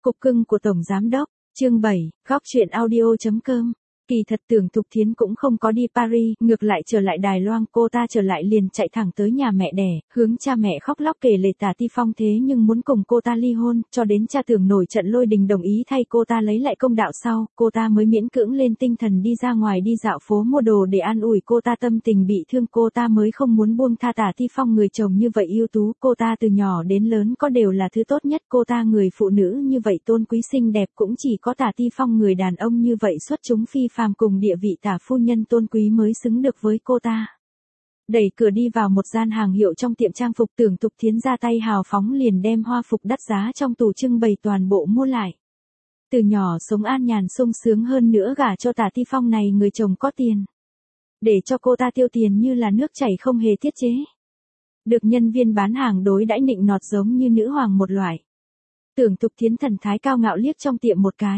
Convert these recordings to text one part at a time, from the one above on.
Cục cưng của Tổng Giám Đốc, chương 7, góc chuyện audio.com. Kỳ thật Tưởng Thục Thiến cũng không có đi Paris, ngược lại trở lại Đài Loan, cô ta trở lại liền chạy thẳng tới nhà mẹ đẻ, hướng cha mẹ khóc lóc kể lể Tả Ti Phong thế nhưng muốn cùng cô ta ly hôn, cho đến cha Tưởng nổi trận lôi đình đồng ý thay cô ta lấy lại công đạo sau, cô ta mới miễn cưỡng lên tinh thần đi ra ngoài đi dạo phố mua đồ để an ủi cô ta tâm tình bị thương, cô ta mới không muốn buông tha Tả Ti Phong người chồng như vậy ưu tú, cô ta từ nhỏ đến lớn có đều là thứ tốt nhất, cô ta người phụ nữ như vậy tôn quý xinh đẹp cũng chỉ có Tả Ti Phong người đàn ông như vậy xuất chúng phi phàm cùng địa vị tả phu nhân tôn quý mới xứng được với cô ta. Đẩy cửa đi vào một gian hàng hiệu trong tiệm trang phục, Tưởng Thục Thiến ra tay hào phóng liền đem hoa phục đắt giá trong tủ trưng bày toàn bộ mua lại. Từ nhỏ sống an nhàn sung sướng, hơn nữa gả cho Tả Ti Phong này người chồng có tiền. Để cho cô ta tiêu tiền như là nước chảy không hề tiết chế. Được nhân viên bán hàng đối đãi nịnh nọt giống như nữ hoàng một loại. Tưởng Thục Thiến thần thái cao ngạo liếc trong tiệm một cái.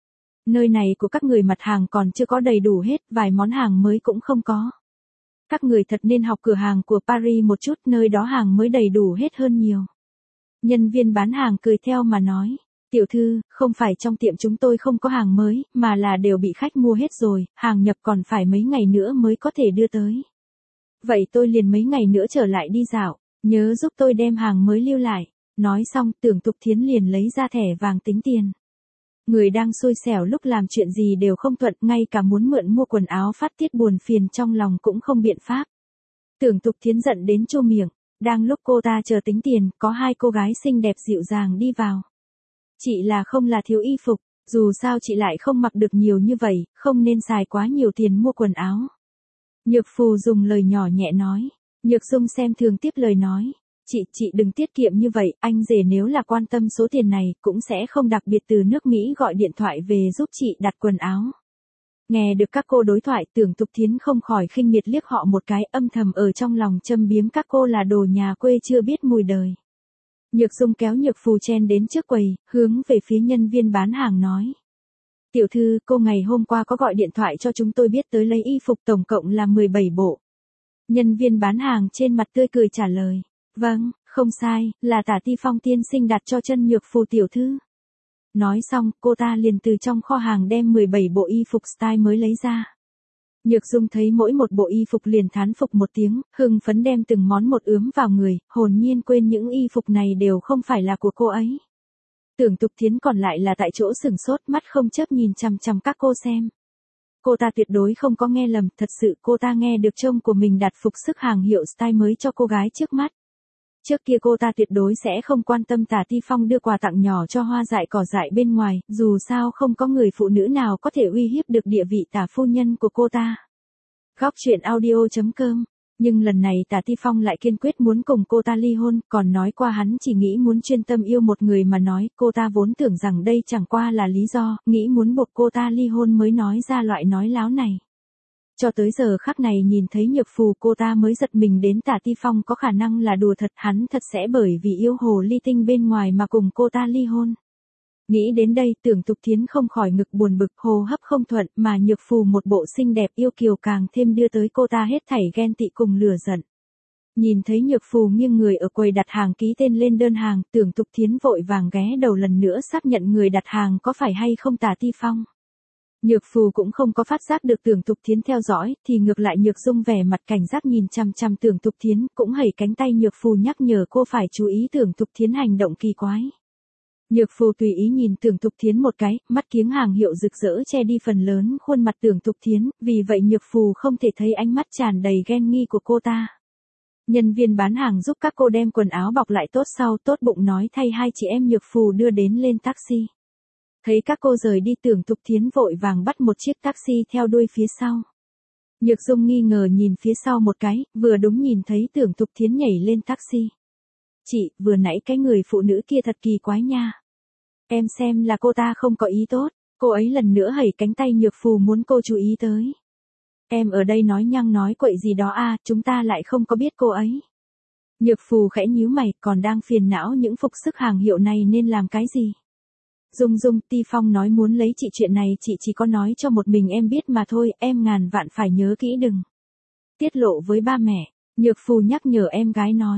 Nơi này của các người mặt hàng còn chưa có đầy đủ hết, vài món hàng mới cũng không có. Các người thật nên học cửa hàng của Paris một chút, nơi đó hàng mới đầy đủ hết hơn nhiều. Nhân viên bán hàng cười theo mà nói, tiểu thư, không phải trong tiệm chúng tôi không có hàng mới, mà là đều bị khách mua hết rồi, hàng nhập còn phải mấy ngày nữa mới có thể đưa tới. Vậy tôi liền mấy ngày nữa trở lại đi dạo, nhớ giúp tôi đem hàng mới lưu lại. Nói xong, Tưởng Thục Thiến liền lấy ra thẻ vàng tính tiền. Người đang xui xẻo lúc làm chuyện gì đều không thuận, ngay cả muốn mượn mua quần áo phát tiết buồn phiền trong lòng cũng không biện pháp. Tưởng Thục Thiến giận đến chu miệng, đang lúc cô ta chờ tính tiền, có hai cô gái xinh đẹp dịu dàng đi vào. Chị là không là thiếu y phục, dù sao chị lại không mặc được nhiều như vậy, không nên xài quá nhiều tiền mua quần áo. Nhược Phù dùng lời nhỏ nhẹ nói, Nhược Dung xem thường tiếp lời nói. Chị đừng tiết kiệm như vậy, anh rể nếu là quan tâm số tiền này, cũng sẽ không đặc biệt từ nước Mỹ gọi điện thoại về giúp chị đặt quần áo. Nghe được các cô đối thoại, Tưởng Thục Thiến không khỏi khinh miệt liếc họ một cái, âm thầm ở trong lòng châm biếm các cô là đồ nhà quê chưa biết mùi đời. Nhược Dung kéo Nhược Phù chen đến trước quầy, hướng về phía nhân viên bán hàng nói. Tiểu thư, cô ngày hôm qua có gọi điện thoại cho chúng tôi biết tới lấy y phục, tổng cộng là 17 bộ. Nhân viên bán hàng trên mặt tươi cười trả lời. Vâng, không sai, là Tả Ti Phong tiên sinh đặt cho chân Nhược Phù tiểu thư. Nói xong, cô ta liền từ trong kho hàng đem 17 bộ y phục style mới lấy ra. Nhược Dung thấy mỗi một bộ y phục liền thán phục một tiếng, hưng phấn đem từng món một ướm vào người, hồn nhiên quên những y phục này đều không phải là của cô ấy. Tưởng Thục Thiến còn lại là tại chỗ sửng sốt, mắt không chớp nhìn chằm chằm các cô xem. Cô ta tuyệt đối không có nghe lầm, thật sự cô ta nghe được trông của mình đặt phục sức hàng hiệu style mới cho cô gái trước mắt. Trước kia cô ta tuyệt đối sẽ không quan tâm Tả Ti Phong đưa quà tặng nhỏ cho hoa dại cỏ dại bên ngoài, dù sao không có người phụ nữ nào có thể uy hiếp được địa vị tả phu nhân của cô ta. Góc chuyện audio.com. Nhưng lần này Tả Ti Phong lại kiên quyết muốn cùng cô ta ly hôn, còn nói qua hắn chỉ nghĩ muốn chuyên tâm yêu một người mà nói, cô ta vốn tưởng rằng đây chẳng qua là lý do, nghĩ muốn buộc cô ta ly hôn mới nói ra loại nói láo này. Cho tới giờ khắc này nhìn thấy Nhược Phù, cô ta mới giật mình đến Tả Ti Phong có khả năng là đùa thật, hắn thật sẽ bởi vì yêu hồ ly tinh bên ngoài mà cùng cô ta ly hôn. Nghĩ đến đây, Tưởng Thục Thiến không khỏi ngực buồn bực, hô hấp không thuận, mà Nhược Phù một bộ xinh đẹp yêu kiều càng thêm đưa tới cô ta hết thảy ghen tị cùng lửa giận. Nhìn thấy Nhược Phù nghiêng người ở quầy đặt hàng ký tên lên đơn hàng, Tưởng Thục Thiến vội vàng ghé đầu lần nữa xác nhận người đặt hàng có phải hay không Tả Ti Phong. Nhược Phù cũng không có phát giác được Tưởng Thục Thiến theo dõi, thì ngược lại Nhược Dung vẻ mặt cảnh giác nhìn chằm chằm Tưởng Thục Thiến, cũng hẩy cánh tay Nhược Phù nhắc nhở cô phải chú ý Tưởng Thục Thiến hành động kỳ quái. Nhược Phù tùy ý nhìn Tưởng Thục Thiến một cái, mắt kiếng hàng hiệu rực rỡ che đi phần lớn khuôn mặt Tưởng Thục Thiến, vì vậy Nhược Phù không thể thấy ánh mắt tràn đầy ghen nghi của cô ta. Nhân viên bán hàng giúp các cô đem quần áo bọc lại tốt sau, tốt bụng nói thay hai chị em Nhược Phù đưa đến lên taxi. Thấy các cô rời đi, Tưởng Thục Thiến vội vàng bắt một chiếc taxi theo đuôi phía sau. Nhược Dung nghi ngờ nhìn phía sau một cái, vừa đúng nhìn thấy Tưởng Thục Thiến nhảy lên taxi. Chị, vừa nãy cái người phụ nữ kia thật kỳ quái nha. Em xem là cô ta không có ý tốt, cô ấy lần nữa hẩy cánh tay Nhược Phù muốn cô chú ý tới. Em ở đây nói nhăng nói quậy gì đó à, chúng ta lại không có biết cô ấy. Nhược Phù khẽ nhíu mày, còn đang phiền não những phục sức hàng hiệu này nên làm cái gì. Dung, Ti Phong nói muốn lấy chị, chuyện này chị chỉ có nói cho một mình em biết mà thôi, em ngàn vạn phải nhớ kỹ đừng tiết lộ với ba mẹ. Nhược Phù nhắc nhở em gái nói.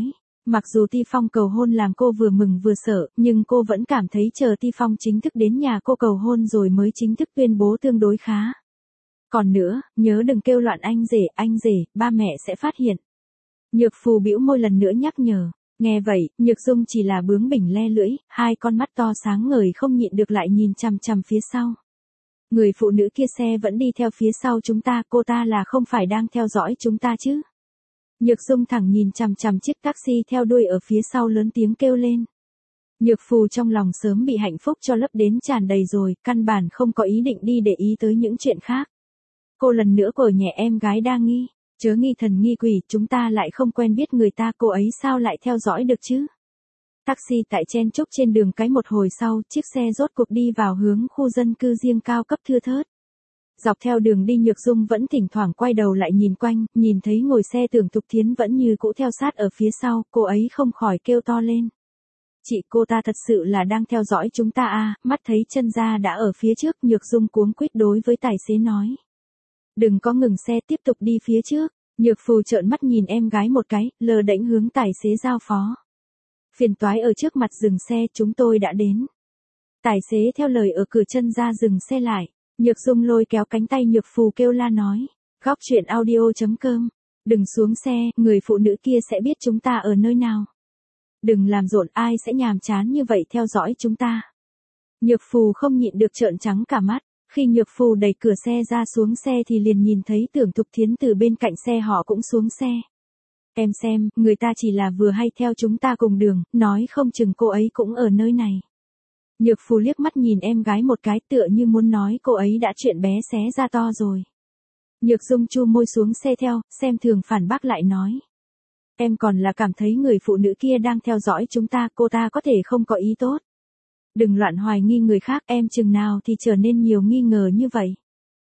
Mặc dù Ti Phong cầu hôn làm cô vừa mừng vừa sợ, nhưng cô vẫn cảm thấy chờ Ti Phong chính thức đến nhà cô cầu hôn rồi mới chính thức tuyên bố tương đối khá. Còn nữa, nhớ đừng kêu loạn anh rể, ba mẹ sẽ phát hiện. Nhược Phù bĩu môi lần nữa nhắc nhở. Nghe vậy, Nhược Dung chỉ là bướng bỉnh le lưỡi, hai con mắt to sáng ngời không nhịn được lại nhìn chằm chằm phía sau. Người phụ nữ kia xe vẫn đi theo phía sau chúng ta, cô ta là không phải đang theo dõi chúng ta chứ? Nhược Dung thẳng nhìn chằm chằm chiếc taxi theo đuôi ở phía sau lớn tiếng kêu lên. Nhược Phù trong lòng sớm bị hạnh phúc cho lấp đến tràn đầy rồi, căn bản không có ý định đi để ý tới những chuyện khác. Cô lần nữa cởi nhẹ em gái đang nghi. Chớ nghi thần nghi quỷ, chúng ta lại không quen biết người ta, cô ấy sao lại theo dõi được chứ? Taxi tại chen chúc trên đường cái một hồi sau, chiếc xe rốt cuộc đi vào hướng khu dân cư riêng cao cấp thưa thớt. Dọc theo đường đi Nhược Dung vẫn thỉnh thoảng quay đầu lại nhìn quanh, nhìn thấy ngồi xe Tưởng Thục Thiến vẫn như cũ theo sát ở phía sau, cô ấy không khỏi kêu to lên. Chị, cô ta thật sự là đang theo dõi chúng ta à? Mắt thấy chân ra đã ở phía trước, Nhược Dung cuống quýt đối với tài xế nói. Đừng có ngừng xe, tiếp tục đi phía trước. Nhược Phù trợn mắt nhìn em gái một cái, lờ đễnh hướng tài xế giao phó. Phiền toái ở trước mặt dừng xe, chúng tôi đã đến. Tài xế theo lời ở cửa chân ra dừng xe lại. Nhược Dung lôi kéo cánh tay Nhược Phù kêu la nói. Góc chuyện audio.com. Đừng xuống xe, người phụ nữ kia sẽ biết chúng ta ở nơi nào. Đừng làm rộn, ai sẽ nhàm chán như vậy theo dõi chúng ta. Nhược Phù không nhịn được trợn trắng cả mắt. Khi Nhược Phù đẩy cửa xe ra xuống xe thì liền nhìn thấy Tưởng Thục Thiến từ bên cạnh xe họ cũng xuống xe. Em xem, người ta chỉ là vừa hay theo chúng ta cùng đường, nói không chừng cô ấy cũng ở nơi này. Nhược Phù liếc mắt nhìn em gái một cái tựa như muốn nói cô ấy đã chuyện bé xé ra to rồi. Nhược Dung chu môi xuống xe theo, xem thường phản bác lại nói. Em còn là cảm thấy người phụ nữ kia đang theo dõi chúng ta, cô ta có thể không có ý tốt. Đừng loạn hoài nghi người khác, em chừng nào thì trở nên nhiều nghi ngờ như vậy.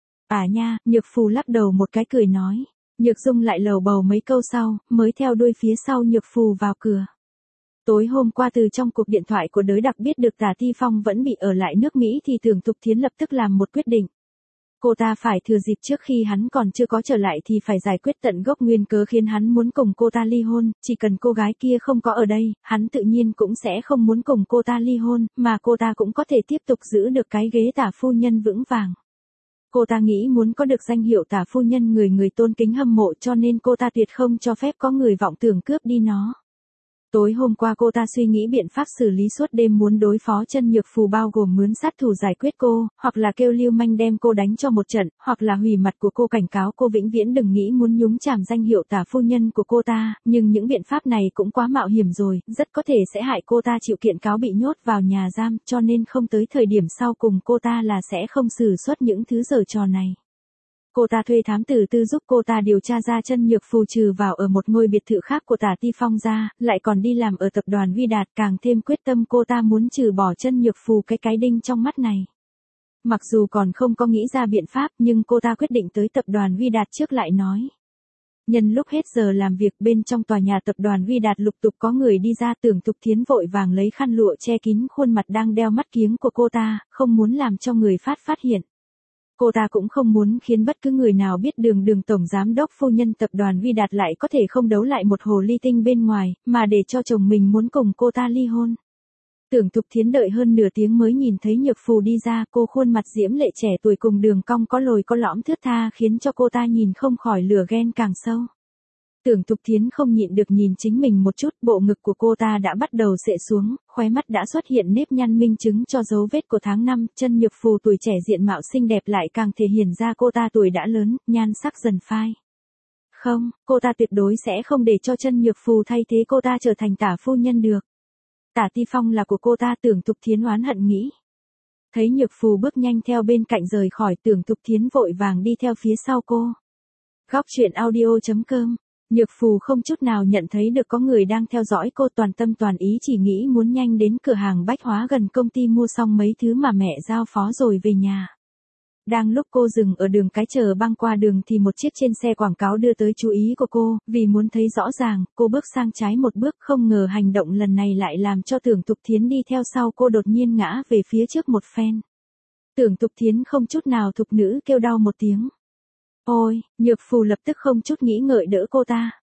À nha, Nhược Phù lắc đầu một cái cười nói. Nhược Dung lại lầu bầu mấy câu sau, mới theo đuôi phía sau Nhược Phù vào cửa. Tối hôm qua từ trong cuộc điện thoại của Đới Đặc biết được Tả Ti Phong vẫn bị ở lại nước Mỹ thì Tưởng Thục Thiến lập tức làm một quyết định. Cô ta phải thừa dịp trước khi hắn còn chưa có trở lại thì phải giải quyết tận gốc nguyên cớ khiến hắn muốn cùng cô ta ly hôn, chỉ cần cô gái kia không có ở đây, hắn tự nhiên cũng sẽ không muốn cùng cô ta ly hôn, mà cô ta cũng có thể tiếp tục giữ được cái ghế tả phu nhân vững vàng. Cô ta nghĩ muốn có được danh hiệu tả phu nhân người tôn kính hâm mộ cho nên cô ta tuyệt không cho phép có người vọng tưởng cướp đi nó. Tối hôm qua cô ta suy nghĩ biện pháp xử lý suốt đêm muốn đối phó Chân Nhược Phù bao gồm mướn sát thủ giải quyết cô, hoặc là kêu Lưu Manh đem cô đánh cho một trận, hoặc là hủy mặt của cô cảnh cáo cô vĩnh viễn đừng nghĩ muốn nhúng chàm danh hiệu tả phu nhân của cô ta, nhưng những biện pháp này cũng quá mạo hiểm rồi, rất có thể sẽ hại cô ta chịu kiện cáo bị nhốt vào nhà giam, cho nên không tới thời điểm sau cùng cô ta là sẽ không xử suất những thứ giở trò này. Cô ta thuê thám tử tư giúp cô ta điều tra ra Chân Nhược Phù trừ vào ở một ngôi biệt thự khác của Tả Ti Phong ra, lại còn đi làm ở tập đoàn Huy Đạt, càng thêm quyết tâm cô ta muốn trừ bỏ Chân Nhược Phù cái đinh trong mắt này. Mặc dù còn không có nghĩ ra biện pháp nhưng cô ta quyết định tới tập đoàn Huy Đạt trước lại nói. Nhân lúc hết giờ làm việc bên trong tòa nhà tập đoàn Huy Đạt lục tục có người đi ra, Tưởng Thục Thiến vội vàng lấy khăn lụa che kín khuôn mặt đang đeo mắt kiếng của cô ta, không muốn làm cho người phát hiện. Cô ta cũng không muốn khiến bất cứ người nào biết Đường tổng giám đốc phu nhân tập đoàn Huy Đạt lại có thể không đấu lại một hồ ly tinh bên ngoài, mà để cho chồng mình muốn cùng cô ta ly hôn. Tưởng Thục Thiến đợi hơn nửa tiếng mới nhìn thấy Nhược Phù đi ra, cô khuôn mặt diễm lệ trẻ tuổi cùng đường cong có lồi có lõm thướt tha khiến cho cô ta nhìn không khỏi lửa ghen càng sâu. Tưởng Thục Thiến không nhịn được nhìn chính mình một chút, bộ ngực của cô ta đã bắt đầu xệ xuống, khóe mắt đã xuất hiện nếp nhăn minh chứng cho dấu vết của tháng năm, Chân Nhược Phù tuổi trẻ diện mạo xinh đẹp lại càng thể hiện ra cô ta tuổi đã lớn, nhan sắc dần phai. Không, cô ta tuyệt đối sẽ không để cho Chân Nhược Phù thay thế cô ta trở thành tả phu nhân được. Tả Ti Phong là của cô ta, Tưởng Thục Thiến oán hận nghĩ. Thấy Nhược Phù bước nhanh theo bên cạnh rời khỏi, Tưởng Thục Thiến vội vàng đi theo phía sau cô. Góc chuyện audio.com. Nhược Phù không chút nào nhận thấy được có người đang theo dõi cô, toàn tâm toàn ý chỉ nghĩ muốn nhanh đến cửa hàng bách hóa gần công ty mua xong mấy thứ mà mẹ giao phó rồi về nhà. Đang lúc cô dừng ở đường cái chờ băng qua đường thì một chiếc trên xe quảng cáo đưa tới chú ý của cô, vì muốn thấy rõ ràng, cô bước sang trái một bước, không ngờ hành động lần này lại làm cho Tưởng Thục Thiến đi theo sau cô đột nhiên ngã về phía trước một phen. Tưởng Thục Thiến không chút nào thục nữ kêu đau một tiếng. Ôi, Nhược Phù lập tức không chút nghĩ ngợi đỡ cô ta.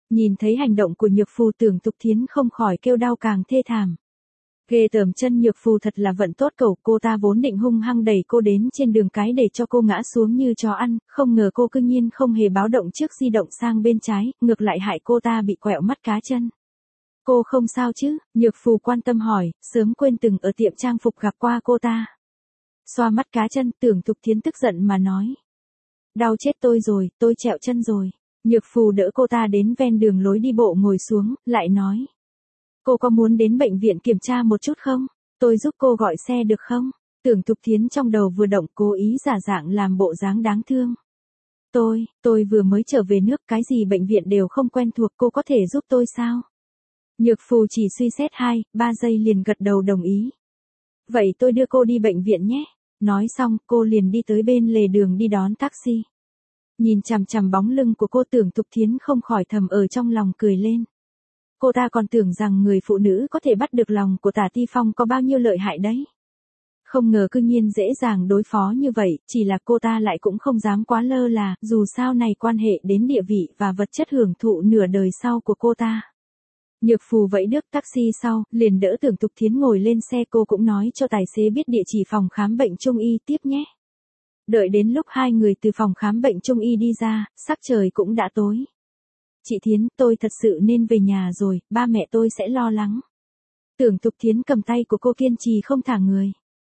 Nhìn thấy hành động của Nhược Phù, Tưởng Tục Thiến không khỏi kêu đau càng thê thảm. Ghê tởm, chân Nhược Phù thật là vận tốt cẩu, cô ta vốn định hung hăng đẩy cô đến trên đường cái để cho cô ngã xuống như chó ăn, không ngờ cô cư nhiên không hề báo động trước di động sang bên trái, ngược lại hại cô ta bị quẹo mắt cá chân. Cô không sao chứ? Nhược Phù quan tâm hỏi, sớm quên từng ở tiệm trang phục gặp qua cô ta. Xoa mắt cá chân, Tưởng Tục Thiến tức giận mà nói. Đau chết tôi rồi, tôi trẹo chân rồi. Nhược Phù đỡ cô ta đến ven đường lối đi bộ ngồi xuống, lại nói. Cô có muốn đến bệnh viện kiểm tra một chút không? Tôi giúp cô gọi xe được không? Tưởng Tục Thiến trong đầu vừa động, cố ý giả dạng làm bộ dáng đáng thương. Tôi vừa mới trở về nước, cái gì bệnh viện đều không quen thuộc, cô có thể giúp tôi sao? Nhược Phù chỉ suy xét 2-3 giây liền gật đầu đồng ý. Vậy tôi đưa cô đi bệnh viện nhé. Nói xong, cô liền đi tới bên lề đường đi đón taxi. Nhìn chằm chằm bóng lưng của cô, Tưởng Tục Thiến không khỏi thầm ở trong lòng cười lên. Cô ta còn tưởng rằng người phụ nữ có thể bắt được lòng của Tả Ti Phong có bao nhiêu lợi hại đấy. Không ngờ cư nhiên dễ dàng đối phó như vậy, chỉ là cô ta lại cũng không dám quá lơ là, dù sao này quan hệ đến địa vị và vật chất hưởng thụ nửa đời sau của cô ta. Nhược Phù vẫy đước taxi sau, liền đỡ Tưởng Tục Thiến ngồi lên xe, cô cũng nói cho tài xế biết địa chỉ phòng khám bệnh Trung y tiếp nhé. Đợi đến lúc hai người từ phòng khám bệnh Trung y đi ra, sắc trời cũng đã tối. Chị Thiến, tôi thật sự nên về nhà rồi, ba mẹ tôi sẽ lo lắng. Tưởng Tục Thiến cầm tay của cô kiên trì không thả người.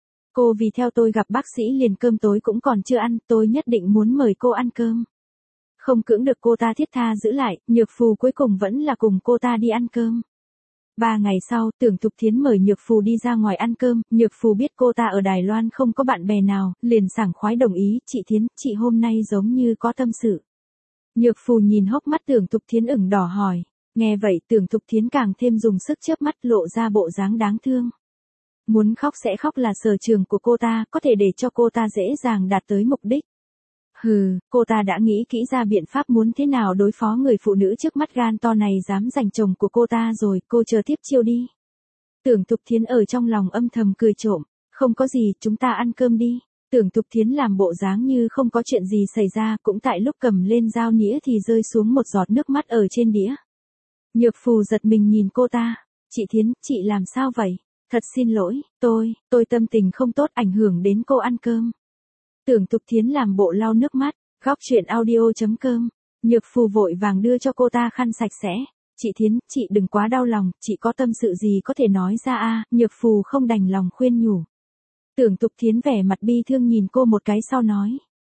Cô vì theo tôi gặp bác sĩ liền cơm tối cũng còn chưa ăn, tôi nhất định muốn mời cô ăn cơm. Không cưỡng được cô ta thiết tha giữ lại, Nhược Phù cuối cùng vẫn là cùng cô ta đi ăn cơm. 3 ngày sau, Tưởng Tục Thiến mời Nhược Phù đi ra ngoài ăn cơm, Nhược Phù biết cô ta ở Đài Loan không có bạn bè nào, liền sảng khoái đồng ý, chị Thiến, chị hôm nay giống như có tâm sự. Nhược Phù nhìn hốc mắt Tưởng Tục Thiến ửng đỏ hỏi, nghe vậy Tưởng Tục Thiến càng thêm dùng sức chớp mắt, lộ ra bộ dáng đáng thương. Muốn khóc sẽ khóc là sở trường của cô ta, có thể để cho cô ta dễ dàng đạt tới mục đích. Hừ, cô ta đã nghĩ kỹ ra biện pháp muốn thế nào đối phó người phụ nữ trước mắt gan to này dám giành chồng của cô ta rồi, cô chờ tiếp chiêu đi. Tưởng Tục Thiến ở trong lòng âm thầm cười trộm, không có gì, chúng ta ăn cơm đi. Tưởng Tục Thiến làm bộ dáng như không có chuyện gì xảy ra, cũng tại lúc cầm lên dao nĩa thì rơi xuống một giọt nước mắt ở trên đĩa. Nhược Phù giật mình nhìn cô ta, chị Thiến, chị làm sao vậy? Thật xin lỗi, tôi tâm tình không tốt ảnh hưởng đến cô ăn cơm. Tưởng Tục Thiến làm bộ lau nước mắt, góc chuyện audio.com. Nhược Phù vội vàng đưa cho cô ta khăn sạch sẽ. Chị Thiến, chị đừng quá đau lòng, chị có tâm sự gì có thể nói ra a. Nhược Phù không đành lòng khuyên nhủ. Tưởng Tục Thiến vẻ mặt bi thương nhìn cô một cái sau nói.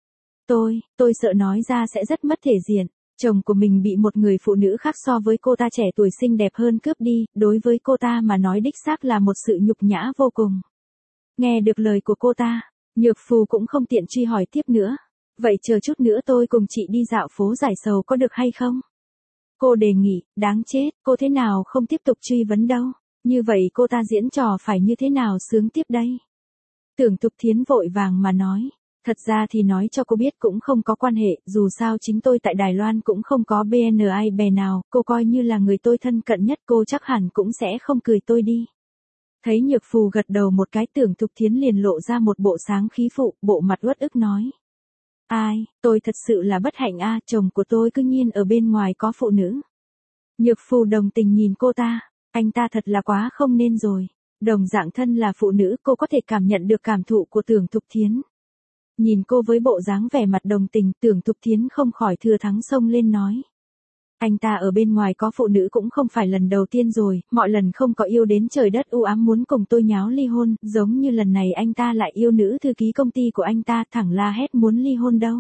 Tôi sợ nói ra sẽ rất mất thể diện. Chồng của mình bị một người phụ nữ khác so với cô ta trẻ tuổi xinh đẹp hơn cướp đi, đối với cô ta mà nói đích xác là một sự nhục nhã vô cùng. Nghe được lời của cô ta, Nhược Phù cũng không tiện truy hỏi tiếp nữa. Vậy chờ chút nữa tôi cùng chị đi dạo phố giải sầu có được hay không? Cô đề nghị, đáng chết, cô thế nào không tiếp tục truy vấn đâu. Như vậy cô ta diễn trò phải như thế nào sướng tiếp đây? Tưởng Tục Thiến vội vàng mà nói. Thật ra thì nói cho cô biết cũng không có quan hệ, dù sao chính tôi tại Đài Loan cũng không có BNI bè nào, cô coi như là người tôi thân cận nhất, cô chắc hẳn cũng sẽ không cười tôi đi. Thấy Nhược Phù gật đầu một cái, Tưởng Tục Thiến liền lộ ra một bộ sáng khí phụ, bộ mặt uất ức nói. Ai, tôi thật sự là bất hạnh a, chồng của tôi cứ nhiên ở bên ngoài có phụ nữ. Nhược Phù đồng tình nhìn cô ta, anh ta thật là quá không nên rồi. Đồng dạng thân là phụ nữ, cô có thể cảm nhận được cảm thụ của Tưởng Tục Thiến. Nhìn cô với bộ dáng vẻ mặt đồng tình, Tưởng Tục Thiến không khỏi thừa thắng xông lên nói. Anh ta ở bên ngoài có phụ nữ cũng không phải lần đầu tiên rồi, mọi lần không có yêu đến trời đất u ám muốn cùng tôi nháo ly hôn, giống như lần này anh ta lại yêu nữ thư ký công ty của anh ta, thẳng la hét muốn ly hôn đâu.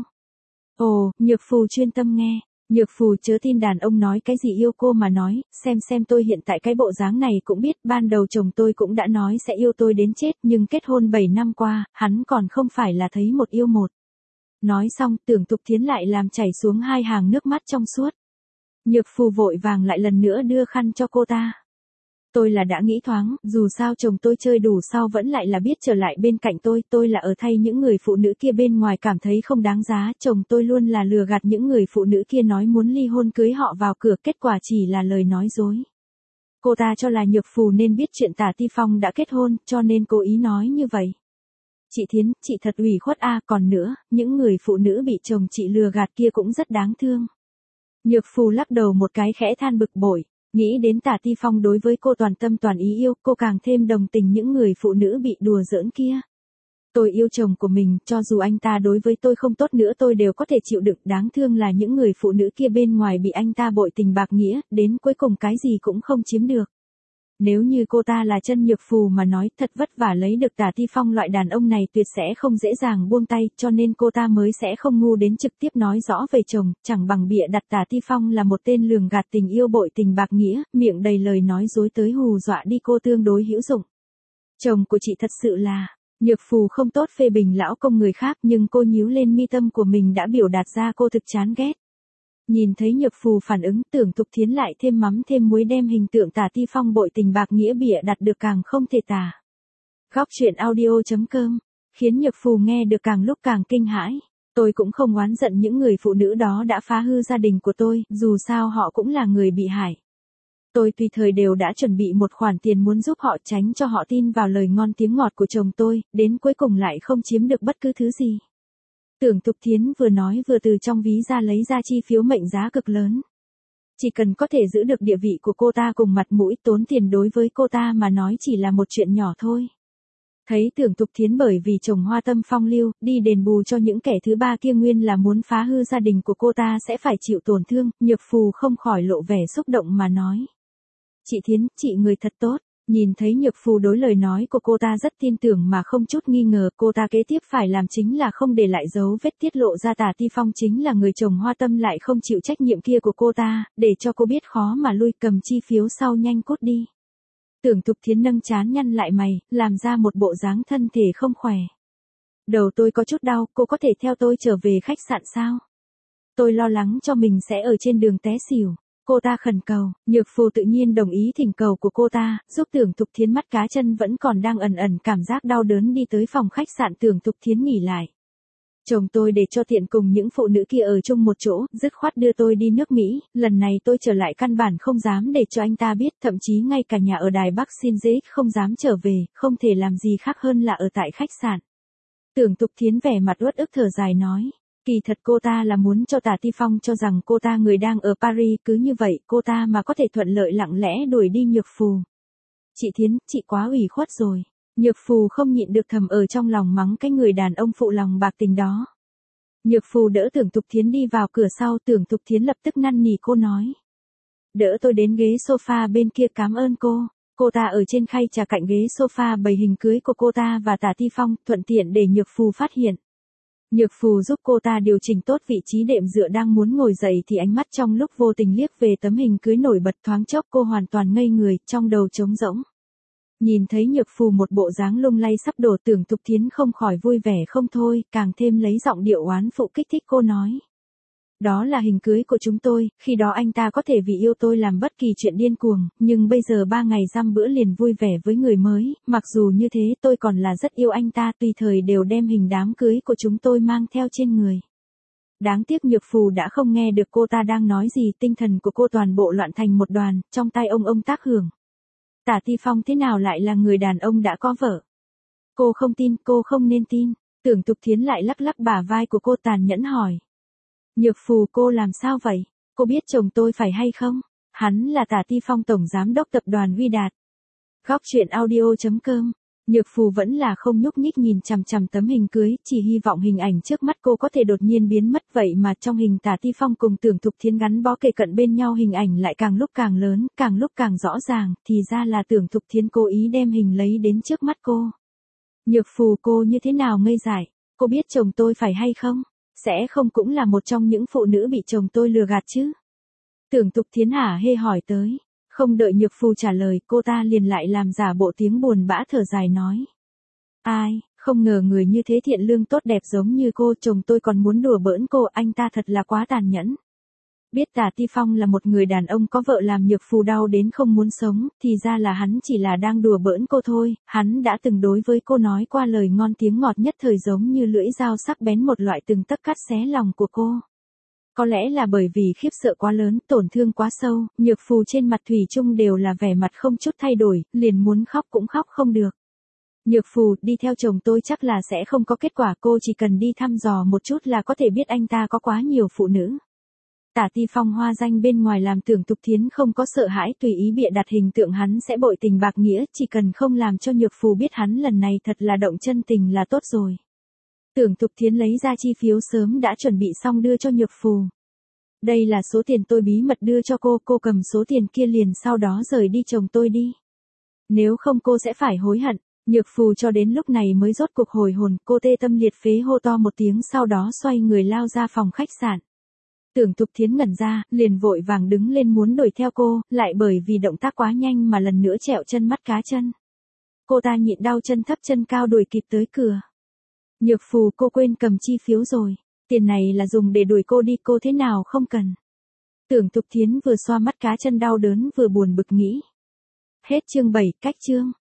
Ồ, Nhược Phù chuyên tâm nghe. Nhược Phù chớ tin đàn ông nói cái gì yêu cô mà nói, xem tôi hiện tại cái bộ dáng này cũng biết, ban đầu chồng tôi cũng đã nói sẽ yêu tôi đến chết, nhưng kết hôn 7 năm qua, hắn còn không phải là thấy một yêu một. Nói xong, Tưởng Tục Thiến lại làm chảy xuống 2 hàng nước mắt trong suốt. Nhược Phù vội vàng lại lần nữa đưa khăn cho cô ta. Tôi là đã nghĩ thoáng, dù sao chồng tôi chơi đủ sau vẫn lại là biết trở lại bên cạnh tôi là ở thay những người phụ nữ kia bên ngoài cảm thấy không đáng giá, chồng tôi luôn là lừa gạt những người phụ nữ kia nói muốn ly hôn cưới họ vào cửa, kết quả chỉ là lời nói dối. Cô ta cho là Nhược Phù nên biết chuyện Tả Ti Phong đã kết hôn, cho nên cố ý nói như vậy. Chị Thiến, chị thật ủy khuất a, còn nữa, những người phụ nữ bị chồng chị lừa gạt kia cũng rất đáng thương. Nhược Phù lắc đầu một cái khẽ than bực bội, nghĩ đến Tả Ti Phong đối với cô toàn tâm toàn ý yêu, cô càng thêm đồng tình những người phụ nữ bị đùa giỡn kia. Tôi yêu chồng của mình, cho dù anh ta đối với tôi không tốt nữa tôi đều có thể chịu đựng, đáng thương là những người phụ nữ kia bên ngoài bị anh ta bội tình bạc nghĩa, đến cuối cùng cái gì cũng không chiếm được. Nếu như cô ta là chân Nhược Phù mà nói thật vất vả lấy được Tả Ti Phong, loại đàn ông này tuyệt sẽ không dễ dàng buông tay, cho nên cô ta mới sẽ không ngu đến trực tiếp nói rõ về chồng, chẳng bằng bịa đặt Tả Ti Phong là một tên lường gạt tình yêu bội tình bạc nghĩa, miệng đầy lời nói dối tới hù dọa đi cô tương đối hữu dụng. Chồng của chị thật sự là... Nhược Phù không tốt phê bình lão công người khác, nhưng cô nhíu lên mi tâm của mình đã biểu đạt ra cô thực chán ghét. Nhìn thấy Nhược Phù phản ứng, Tưởng Thục Thiến lại thêm mắm thêm muối đem hình tượng Tả Ti Phong bội tình bạc nghĩa bịa đặt được càng không thể tả. Góc truyện audio.com khiến Nhược Phù nghe được càng lúc càng kinh hãi. Tôi cũng không oán giận những người phụ nữ đó đã phá hư gia đình của tôi, dù sao họ cũng là người bị hại. Tôi tùy thời đều đã chuẩn bị một khoản tiền muốn giúp họ, tránh cho họ tin vào lời ngon tiếng ngọt của chồng tôi, đến cuối cùng lại không chiếm được bất cứ thứ gì. Tưởng Thục Thiến vừa nói vừa từ trong ví ra lấy ra chi phiếu mệnh giá cực lớn. Chỉ cần có thể giữ được địa vị của cô ta cùng mặt mũi, tốn tiền đối với cô ta mà nói chỉ là một chuyện nhỏ thôi. Thấy Tưởng Thục Thiến bởi vì chồng hoa tâm phong lưu, đi đền bù cho những kẻ thứ ba kia nguyên là muốn phá hư gia đình của cô ta sẽ phải chịu tổn thương, Nhược Phù không khỏi lộ vẻ xúc động mà nói. Chị Thiến, chị người thật tốt. Nhìn thấy Nhược Phù đối lời nói của cô ta rất tin tưởng mà không chút nghi ngờ, cô ta kế tiếp phải làm chính là không để lại dấu vết tiết lộ ra Tả Ti Phong chính là người chồng hoa tâm lại không chịu trách nhiệm kia của cô ta, để cho cô biết khó mà lui, cầm chi phiếu sau nhanh cút đi. Tưởng Thục Thiến nâng trán nhăn lại mày, làm ra một bộ dáng thân thể không khỏe. Đầu tôi có chút đau, cô có thể theo tôi trở về khách sạn sao? Tôi lo lắng cho mình sẽ ở trên đường té xỉu. Cô ta khẩn cầu, Nhược Phù tự nhiên đồng ý thỉnh cầu của cô ta, giúp Tưởng Thục Thiến mắt cá chân vẫn còn đang ẩn ẩn cảm giác đau đớn đi tới phòng khách sạn Tưởng Thục Thiến nghỉ lại. Chồng tôi để cho tiện cùng những phụ nữ kia ở chung một chỗ, dứt khoát đưa tôi đi nước Mỹ, lần này tôi trở lại căn bản không dám để cho anh ta biết, thậm chí ngay cả nhà ở Đài Bắc xin dễ không dám trở về, không thể làm gì khác hơn là ở tại khách sạn. Tưởng Thục Thiến vẻ mặt uất ức thở dài nói. Kỳ thật cô ta là muốn cho Tả Ti Phong cho rằng cô ta người đang ở Paris, cứ như vậy cô ta mà có thể thuận lợi lặng lẽ đuổi đi Nhược Phù. Chị Thiến, chị quá ủy khuất rồi. Nhược Phù không nhịn được thầm ở trong lòng mắng cái người đàn ông phụ lòng bạc tình đó. Nhược Phù đỡ Tưởng Thục Thiến đi vào cửa sau, Tưởng Thục Thiến lập tức năn nỉ cô nói. Đỡ tôi đến ghế sofa bên kia, cảm ơn cô. Cô ta ở trên khay trà cạnh ghế sofa bày hình cưới của cô ta và Tả Ti Phong, thuận tiện để Nhược Phù phát hiện. Nhược Phù giúp cô ta điều chỉnh tốt vị trí đệm dựa, đang muốn ngồi dậy thì ánh mắt trong lúc vô tình liếc về tấm hình cưới nổi bật, thoáng chốc cô hoàn toàn ngây người, trong đầu trống rỗng. Nhìn thấy Nhược Phù một bộ dáng lung lay sắp đổ, Tưởng Thục Thiến không khỏi vui vẻ không thôi, càng thêm lấy giọng điệu oán phụ kích thích cô nói. Đó là hình cưới của chúng tôi, khi đó anh ta có thể vì yêu tôi làm bất kỳ chuyện điên cuồng, nhưng bây giờ 3 ngày dăm bữa liền vui vẻ với người mới, mặc dù như thế tôi còn là rất yêu anh ta, tùy thời đều đem hình đám cưới của chúng tôi mang theo trên người. Đáng tiếc Nhược Phù đã không nghe được cô ta đang nói gì, tinh thần của cô toàn bộ loạn thành một đoàn, trong tay ông tác hưởng. Tả Ti Phong thế nào lại là người đàn ông đã có vợ? Cô không tin, cô không nên tin. Tưởng Thục Thiến lại lắc lắc bả vai của cô tàn nhẫn hỏi. Nhược Phù, cô làm sao vậy? Cô biết chồng tôi phải hay không? Hắn là Tả Ti Phong, tổng giám đốc tập đoàn Huy Đạt. Góc truyện audio.com Nhược Phù vẫn là không nhúc nhích nhìn chằm chằm tấm hình cưới, chỉ hy vọng hình ảnh trước mắt cô có thể đột nhiên biến mất, vậy mà trong hình Tả Ti Phong cùng Tưởng Thục Thiến gắn bó kề cận bên nhau, hình ảnh lại càng lúc càng lớn, càng lúc càng rõ ràng, thì ra là Tưởng Thục Thiến cố ý đem hình lấy đến trước mắt cô. Nhược Phù, cô như thế nào ngây dại? Cô biết chồng tôi phải hay không? Sẽ không cũng là một trong những phụ nữ bị chồng tôi lừa gạt chứ? Tưởng Thục Thiến hả hê hỏi tới. Không đợi Nhược Phù trả lời, cô ta liền lại làm giả bộ tiếng buồn bã thở dài nói. Ai, không ngờ người như thế thiện lương tốt đẹp giống như cô, chồng tôi còn muốn đùa bỡn cô, anh ta thật là quá tàn nhẫn. Biết Tả Ti Phong là một người đàn ông có vợ làm Nhược Phù đau đến không muốn sống, thì ra là hắn chỉ là đang đùa bỡn cô thôi, hắn đã từng đối với cô nói qua lời ngon tiếng ngọt, nhất thời giống như lưỡi dao sắc bén một loại, từng tấc cắt xé lòng của cô. Có lẽ là bởi vì khiếp sợ quá lớn, tổn thương quá sâu, Nhược Phù trên mặt thủy chung đều là vẻ mặt không chút thay đổi, liền muốn khóc cũng khóc không được. Nhược Phù, đi theo chồng tôi chắc là sẽ không có kết quả, cô chỉ cần đi thăm dò một chút là có thể biết anh ta có quá nhiều phụ nữ. Tả Ti Phong hoa danh bên ngoài làm Tưởng Tục Thiến không có sợ hãi tùy ý bịa đặt hình tượng hắn sẽ bội tình bạc nghĩa, chỉ cần không làm cho Nhược Phù biết hắn lần này thật là động chân tình là tốt rồi. Tưởng Tục Thiến lấy ra chi phiếu sớm đã chuẩn bị xong đưa cho Nhược Phù. Đây là số tiền tôi bí mật đưa cho cô cầm số tiền kia liền sau đó rời đi chồng tôi đi. Nếu không cô sẽ phải hối hận. Nhược Phù cho đến lúc này mới rốt cuộc hồi hồn, cô tê tâm liệt phế hô to một tiếng sau đó xoay người lao ra phòng khách sạn. Tưởng Tục Thiến ngẩn ra, liền vội vàng đứng lên muốn đuổi theo cô, lại bởi vì động tác quá nhanh mà lần nữa trẹo chân mắt cá chân. Cô ta nhịn đau chân thấp chân cao đuổi kịp tới cửa. Nhược Phù, cô quên cầm chi phiếu rồi, tiền này là dùng để đuổi cô đi, cô thế nào không cần. Tưởng Tục Thiến vừa xoa mắt cá chân đau đớn vừa buồn bực nghĩ. Hết chương 7, cách chương.